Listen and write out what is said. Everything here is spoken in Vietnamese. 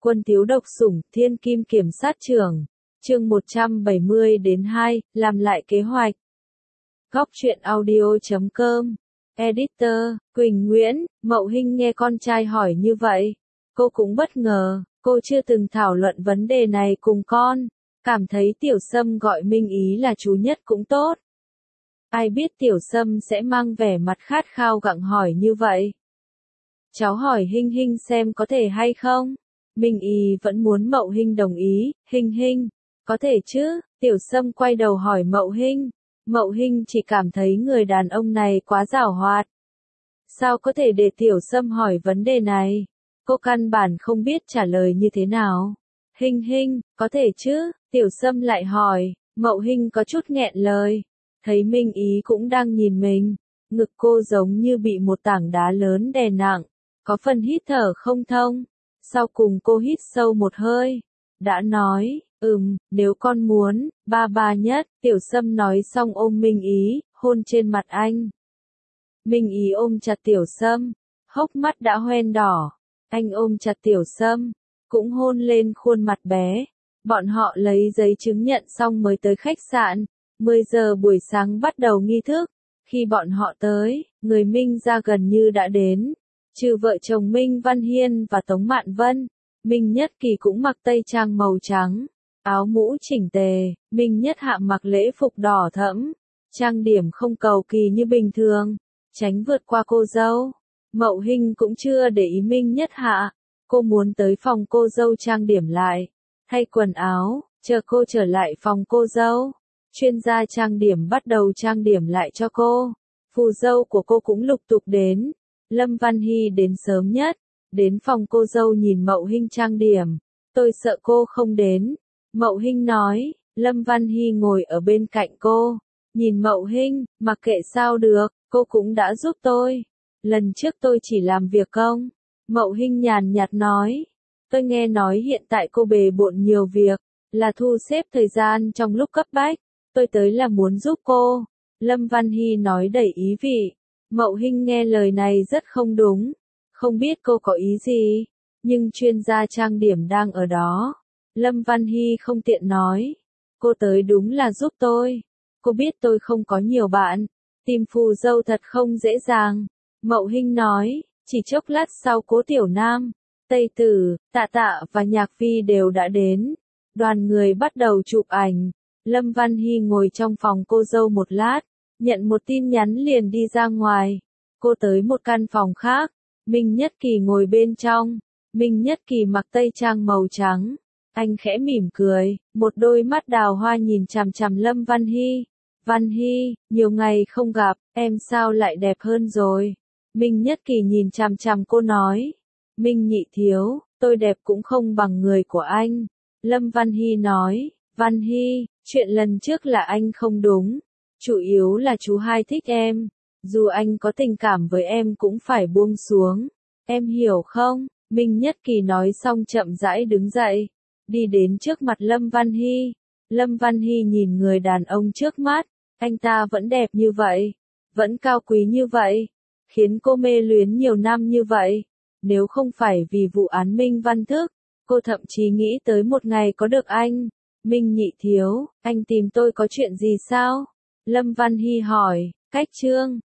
Quân Tiếu độc sủng, Thiên Kim Kiểm sát trưởng. Chương 170-2, làm lại kế hoạch. Góc truyện audio.com. Editor, Quỳnh Nguyễn. Mậu Hinh nghe con trai hỏi như vậy, cô cũng bất ngờ, cô chưa từng thảo luận vấn đề này cùng con, cảm thấy Tiểu Sâm gọi Minh Ý là chú nhất cũng tốt. Ai biết Tiểu Sâm sẽ mang vẻ mặt khát khao gặng hỏi như vậy. Cháu hỏi Hinh Hinh xem có thể hay không? Minh Ý vẫn muốn Mậu Hinh đồng ý. Hinh Hinh, có thể chứ? Tiểu Sâm quay đầu hỏi Mậu Hinh. Mậu Hinh chỉ cảm thấy người đàn ông này quá giảo hoạt. Sao có thể để Tiểu Sâm hỏi vấn đề này? Cô căn bản không biết trả lời như thế nào. Hinh Hinh, có thể chứ? Tiểu Sâm lại hỏi. Mậu Hinh có chút nghẹn lời. Thấy Minh Ý cũng đang nhìn mình. Ngực cô giống như bị một tảng đá lớn đè nặng. Có phần hít thở không thông. Sau cùng cô hít sâu một hơi. Đã nói, nếu con muốn, ba nhất. Tiểu Sâm nói xong ôm Minh Ý, hôn trên mặt anh. Minh Ý ôm chặt Tiểu Sâm, hốc mắt đã hoen đỏ. Anh ôm chặt Tiểu Sâm, cũng hôn lên khuôn mặt bé. Bọn họ lấy giấy chứng nhận xong mới tới khách sạn. 10 giờ buổi sáng bắt đầu nghi thức. Khi bọn họ tới, người Minh ra gần như đã đến. Trừ vợ chồng Minh Văn Hiên và Tống Mạn Vân, Minh Nhất Kỳ cũng mặc tây trang màu trắng, áo mũ chỉnh tề. Minh Nhất Hạ mặc lễ phục đỏ thẫm, trang điểm không cầu kỳ như bình thường, tránh vượt qua cô dâu. Mậu Hinh cũng chưa để ý Minh Nhất Hạ, cô muốn tới phòng cô dâu trang điểm lại, thay quần áo, chờ cô trở lại phòng cô dâu. Chuyên gia trang điểm bắt đầu trang điểm lại cho cô. Phù dâu của cô cũng lục tục đến. Lâm Văn Hy đến sớm nhất, đến phòng cô dâu nhìn Mậu Hinh trang điểm. Tôi sợ cô không đến. Mậu Hinh nói. Lâm Văn Hy ngồi ở bên cạnh cô, nhìn Mậu Hinh, mặc kệ sao được, cô cũng đã giúp tôi. Lần trước tôi chỉ làm việc công. Mậu Hinh nhàn nhạt nói. Tôi nghe nói hiện tại cô bề bộn nhiều việc, là thu xếp thời gian trong lúc cấp bách. Tôi tới là muốn giúp cô. Lâm Văn Hy nói đầy ý vị. Mậu Hinh nghe lời này rất không đúng. Không biết cô có ý gì, nhưng chuyên gia trang điểm đang ở đó. Lâm Văn Hy không tiện nói. Cô tới đúng là giúp tôi. Cô biết tôi không có nhiều bạn. Tìm phù dâu thật không dễ dàng. Mậu Hinh nói. Chỉ chốc lát sau Cố Tiểu Nam, Tây Tử, Tạ Tạ và Nhạc Phi đều đã đến. Đoàn người bắt đầu chụp ảnh. Lâm Văn Hy ngồi trong phòng cô dâu một lát, nhận một tin nhắn liền đi ra ngoài. Cô tới một căn phòng khác. Minh Nhất Kỳ ngồi bên trong. Minh Nhất Kỳ mặc tây trang màu trắng. Anh khẽ mỉm cười, một đôi mắt đào hoa nhìn chằm chằm Lâm Văn Hy. Văn Hy, nhiều ngày không gặp, em sao lại đẹp hơn rồi? Minh Nhất Kỳ nhìn chằm chằm cô nói. Minh nhị thiếu, tôi đẹp cũng không bằng người của anh. Lâm Văn Hy nói. Văn Hy, chuyện lần trước là anh không đúng. Chủ yếu là chú hai thích em. Dù anh có tình cảm với em cũng phải buông xuống. Em hiểu không? Minh Nhất Kỳ nói xong chậm rãi đứng dậy. Đi đến trước mặt Lâm Văn Hy. Lâm Văn Hy nhìn người đàn ông trước mắt. Anh ta vẫn đẹp như vậy. Vẫn cao quý như vậy. Khiến cô mê luyến nhiều năm như vậy. Nếu không phải vì vụ án Minh Văn Thức, cô thậm chí nghĩ tới một ngày có được anh. Minh nhị thiếu, anh tìm tôi có chuyện gì sao? Lâm Văn Hy hỏi. Cách Trương,